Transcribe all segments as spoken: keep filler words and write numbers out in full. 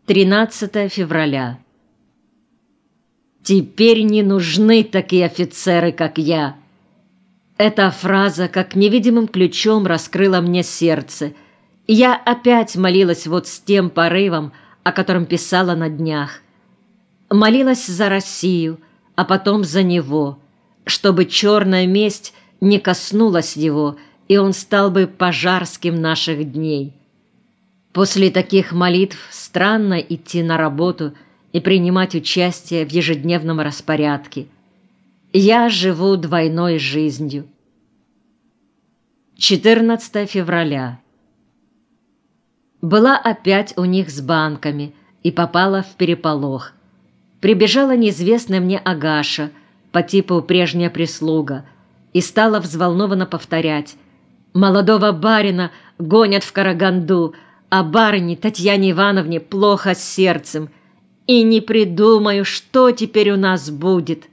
тринадцатое февраля. «Теперь не нужны такие офицеры, как я». Эта фраза как невидимым ключом раскрыла мне сердце, и я опять молилась вот с тем порывом, о котором писала на днях. Молилась за Россию, а потом за него, чтобы черная месть не коснулась его, и он стал бы пожарским наших дней. После таких молитв странно идти на работу и принимать участие в ежедневном распорядке. Я живу двойной жизнью. четырнадцатое февраля. Была опять у них с банками и попала в переполох. Прибежала неизвестная мне Агаша, по типу прежняя прислуга, и стала взволнованно повторять: «Молодого барина гонят в Караганду, а барыне Татьяне Ивановне плохо с сердцем, и не придумаю, что теперь у нас будет».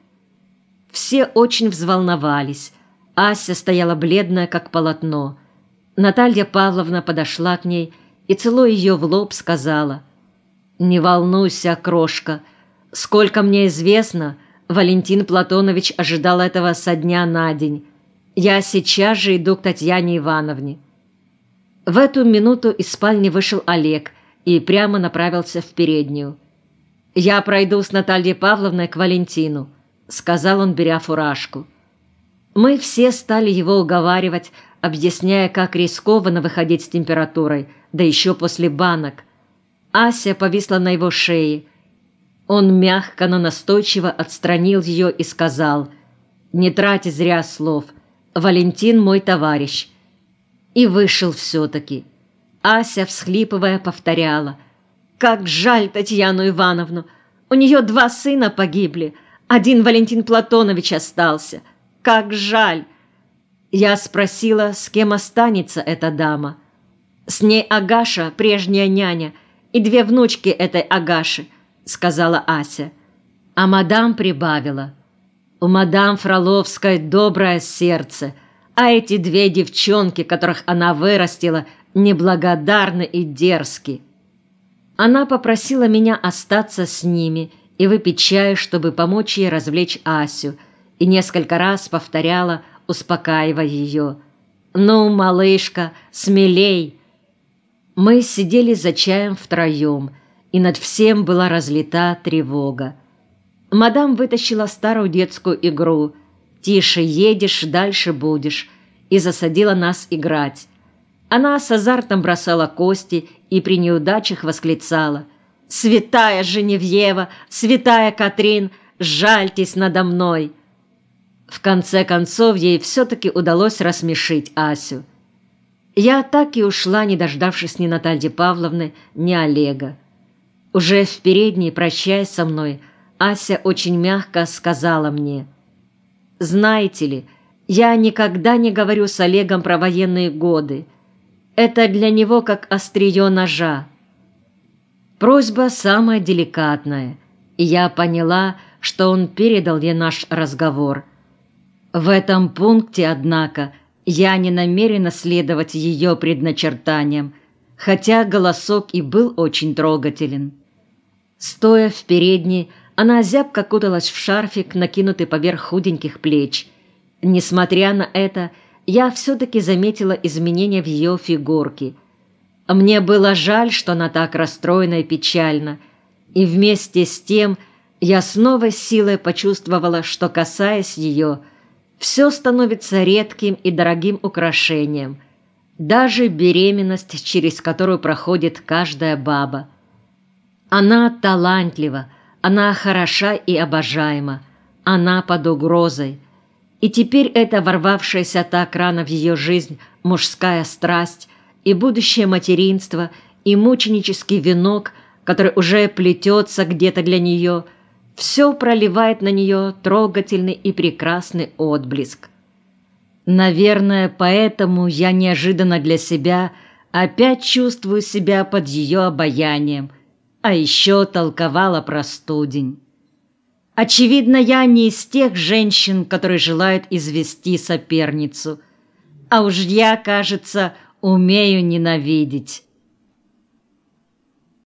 Все очень взволновались. Ася стояла бледная, как полотно. Наталья Павловна подошла к ней и, целуя ее в лоб, сказала: «Не волнуйся, крошка. Сколько мне известно, Валентин Платонович ожидал этого со дня на день. Я сейчас же иду к Татьяне Ивановне». В эту минуту из спальни вышел Олег и прямо направился в переднюю. «Я пройду с Натальей Павловной к Валентину», — сказал он, беря фуражку. Мы все стали его уговаривать, объясняя, как рискованно выходить с температурой, да еще после банок. Ася повисла на его шее. Он мягко, но настойчиво отстранил ее и сказал: «Не трать зря слов. Валентин мой товарищ». И вышел все-таки. Ася, всхлипывая, повторяла: «Как жаль Татьяну Ивановну! У нее два сына погибли, один Валентин Платонович остался. Как жаль!» Я спросила, с кем останется эта дама. «С ней Агаша, прежняя няня, и две внучки этой Агаши», — сказала Ася. А мадам прибавила: «У мадам Фроловской доброе сердце, а эти две девчонки, которых она вырастила, неблагодарны и дерзки». Она попросила меня остаться с ними и выпить чай, чтобы помочь ей развлечь Асю, и несколько раз повторяла, успокаивая ее: «Ну, малышка, смелей!» Мы сидели за чаем втроем, и над всем была разлита тревога. Мадам вытащила старую детскую игру «Тише едешь, дальше будешь» и засадила нас играть. Она с азартом бросала кости и при неудачах восклицала: «Святая Женевьева, святая Катрин, жальтесь надо мной!» В конце концов, ей все-таки удалось рассмешить Асю. Я так и ушла, не дождавшись ни Натальи Павловны, ни Олега. Уже в передней, прощаясь со мной, Ася очень мягко сказала мне: «Знаете ли, я никогда не говорю с Олегом про военные годы. Это для него как острие ножа». Просьба самая деликатная, и я поняла, что он передал ей наш разговор. В этом пункте, однако, я не намерена следовать ее предначертаниям, хотя голосок и был очень трогателен. Стоя в передней, она зябко куталась в шарфик, накинутый поверх худеньких плеч. Несмотря на это, я все-таки заметила изменения в ее фигурке. Мне было жаль, что она так расстроена и печальна, и вместе с тем я с новой силой почувствовала, что, касаясь ее, все становится редким и дорогим украшением, даже беременность, через которую проходит каждая баба. Она талантлива, она хороша и обожаема, она под угрозой. И теперь эта ворвавшаяся так рано в ее жизнь мужская страсть и будущее материнство, и мученический венок, который уже плетется где-то для нее, все проливает на нее трогательный и прекрасный отблеск. Наверное, поэтому я неожиданно для себя опять чувствую себя под ее обаянием, а еще толковала про студень. Очевидно, я не из тех женщин, которые желают извести соперницу, а уж я, кажется, умею ненавидеть.